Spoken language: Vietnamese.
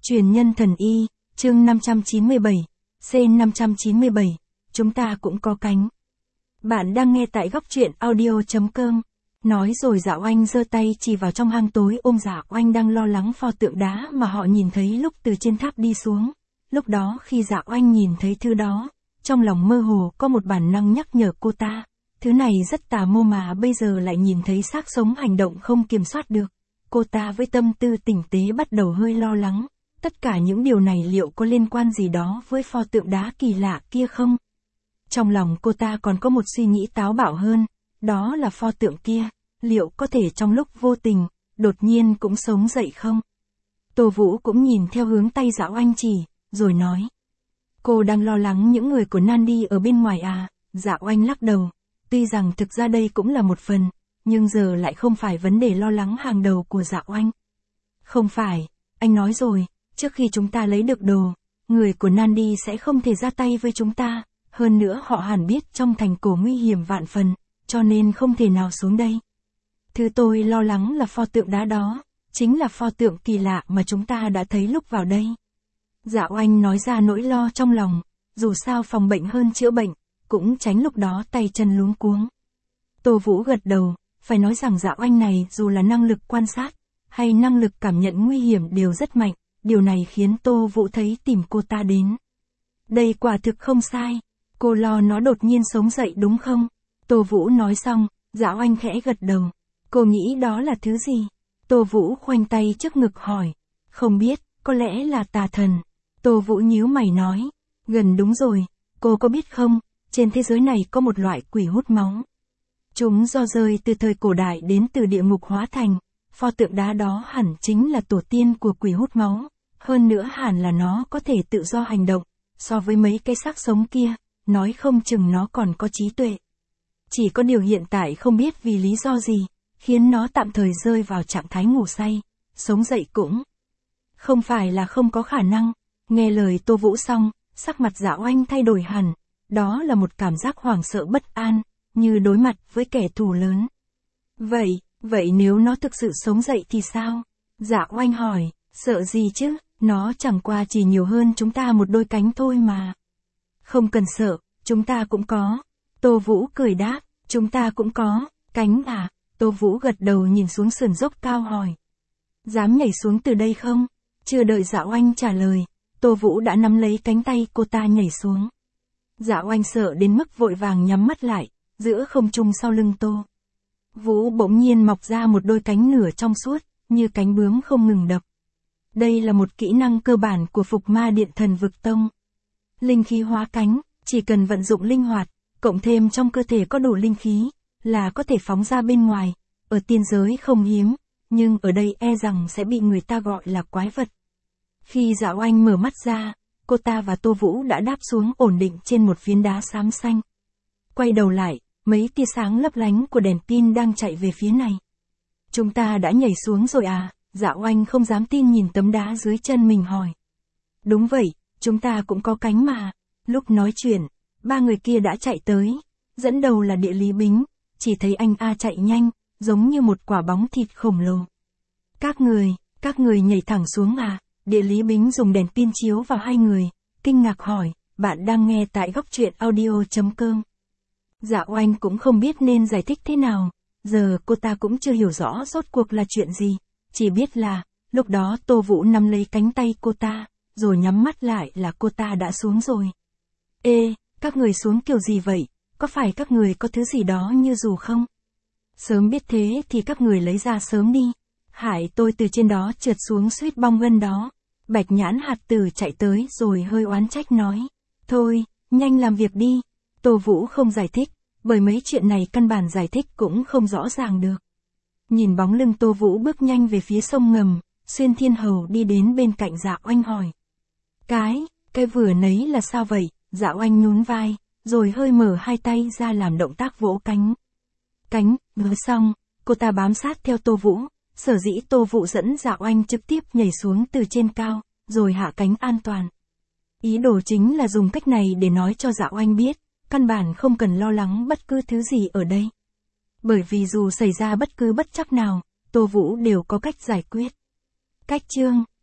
Truyền nhân thần y, chương 597, C597, chúng ta cũng có cánh. Bạn đang nghe tại góc truyện audio.com. Nói rồi Dạo Oanh giơ tay chỉ vào trong hang tối ôm Dạo Oanh đang lo lắng pho tượng đá mà họ nhìn thấy lúc từ trên tháp đi xuống. Lúc đó khi Dạo Oanh nhìn thấy thứ đó, trong lòng mơ hồ có một bản năng nhắc nhở cô ta. Thứ này rất tà mô mà bây giờ lại nhìn thấy xác sống hành động không kiểm soát được. Cô ta với tâm tư tỉnh tế bắt đầu hơi lo lắng. Tất cả những điều này liệu có liên quan gì đó với pho tượng đá kỳ lạ kia không? Trong lòng cô ta còn có một suy nghĩ táo bạo hơn, đó là pho tượng kia, liệu có thể trong lúc vô tình, đột nhiên cũng sống dậy không? Tô Vũ cũng nhìn theo hướng tay Dạo Oanh chỉ, rồi nói. Cô đang lo lắng những người của Nandi ở bên ngoài à? Dạo Oanh lắc đầu, tuy rằng thực ra đây cũng là một phần, nhưng giờ lại không phải vấn đề lo lắng hàng đầu của Dạo Oanh. Không phải, anh nói rồi. Trước khi chúng ta lấy được đồ, người của Nandi sẽ không thể ra tay với chúng ta, hơn nữa họ hẳn biết trong thành cổ nguy hiểm vạn phần, cho nên không thể nào xuống đây. Thứ tôi lo lắng là pho tượng đá đó, chính là pho tượng kỳ lạ mà chúng ta đã thấy lúc vào đây. Dạo Oanh nói ra nỗi lo trong lòng, dù sao phòng bệnh hơn chữa bệnh, cũng tránh lúc đó tay chân luống cuống. Tô Vũ gật đầu, phải nói rằng Dạo Oanh này dù là năng lực quan sát, hay năng lực cảm nhận nguy hiểm đều rất mạnh. Điều này khiến Tô Vũ thấy tìm cô ta đến. Đây quả thực không sai. Cô lo nó đột nhiên sống dậy đúng không? Tô Vũ nói xong, Dạo Oanh khẽ gật đầu. Cô nghĩ đó là thứ gì? Tô Vũ khoanh tay trước ngực hỏi. Không biết, có lẽ là tà thần. Tô Vũ nhíu mày nói. Gần đúng rồi, cô có biết không, trên thế giới này có một loại quỷ hút máu. Chúng do rơi từ thời cổ đại đến từ địa ngục hóa thành. Pho tượng đá đó hẳn chính là tổ tiên của quỷ hút máu. Hơn nữa hẳn là nó có thể tự do hành động, so với mấy cái xác sống kia, nói không chừng nó còn có trí tuệ. Chỉ có điều hiện tại không biết vì lý do gì, khiến nó tạm thời rơi vào trạng thái ngủ say, sống dậy cũng không phải là không có khả năng. Nghe lời Tô Vũ xong, sắc mặt Dạo Oanh thay đổi hẳn, đó là một cảm giác hoảng sợ bất an, như đối mặt với kẻ thù lớn. Vậy nếu nó thực sự sống dậy thì sao? Dạo Oanh hỏi, sợ gì chứ? Nó chẳng qua chỉ nhiều hơn chúng ta một đôi cánh thôi mà. Không cần sợ, chúng ta cũng có. Tô Vũ cười đáp, chúng ta cũng có, cánh à? Tô Vũ gật đầu nhìn xuống sườn dốc cao hỏi. Dám nhảy xuống từ đây không? Chưa đợi Dạo Oanh trả lời, Tô Vũ đã nắm lấy cánh tay cô ta nhảy xuống. Dạo Oanh sợ đến mức vội vàng nhắm mắt lại, giữa không trung sau lưng Tô Vũ bỗng nhiên mọc ra một đôi cánh nửa trong suốt, như cánh bướm không ngừng đập. Đây là một kỹ năng cơ bản của Phục Ma Điện Thần Vực Tông. Linh khí hóa cánh, chỉ cần vận dụng linh hoạt, cộng thêm trong cơ thể có đủ linh khí, là có thể phóng ra bên ngoài. Ở tiên giới không hiếm, nhưng ở đây e rằng sẽ bị người ta gọi là quái vật. Khi Dạo Oanh mở mắt ra, cô ta và Tô Vũ đã đáp xuống ổn định trên một phiến đá xám xanh. Quay đầu lại, mấy tia sáng lấp lánh của đèn pin đang chạy về phía này. Chúng ta đã nhảy xuống rồi à? Dạo Oanh không dám tin nhìn tấm đá dưới chân mình hỏi. Đúng vậy, chúng ta cũng có cánh mà. Lúc nói chuyện, ba người kia đã chạy tới. Dẫn đầu là Địa Lý Bính, chỉ thấy anh A chạy nhanh, giống như một quả bóng thịt khổng lồ. Các người nhảy thẳng xuống à? Địa Lý Bính dùng đèn pin chiếu vào hai người, kinh ngạc hỏi, bạn đang nghe tại góc truyện audio.com. Dạo Oanh cũng không biết nên giải thích thế nào, giờ cô ta cũng chưa hiểu rõ rốt cuộc là chuyện gì. Chỉ biết là, lúc đó Tô Vũ nắm lấy cánh tay cô ta, rồi nhắm mắt lại là cô ta đã xuống rồi. Ê, các người xuống kiểu gì vậy? Có phải các người có thứ gì đó như dù không? Sớm biết thế thì các người lấy ra sớm đi. Hại tôi từ trên đó trượt xuống suýt bong gân đó. Bạch Nhãn Hạt Tử chạy tới rồi hơi oán trách nói. Thôi, nhanh làm việc đi. Tô Vũ không giải thích, bởi mấy chuyện này căn bản giải thích cũng không rõ ràng được. Nhìn bóng lưng Tô Vũ bước nhanh về phía sông ngầm, Xuyên Thiên Hầu đi đến bên cạnh Dạo Oanh hỏi. Cái vừa nấy là sao vậy? Dạo Oanh nhún vai, rồi hơi mở hai tay ra làm động tác vỗ cánh. Vừa xong, cô ta bám sát theo Tô Vũ, sở dĩ Tô Vũ dẫn Dạo Oanh trực tiếp nhảy xuống từ trên cao, rồi hạ cánh an toàn. Ý đồ chính là dùng cách này để nói cho Dạo Oanh biết, căn bản không cần lo lắng bất cứ thứ gì ở đây. Bởi vì dù xảy ra bất cứ bất trắc nào, Tô Vũ đều có cách giải quyết. Cách chương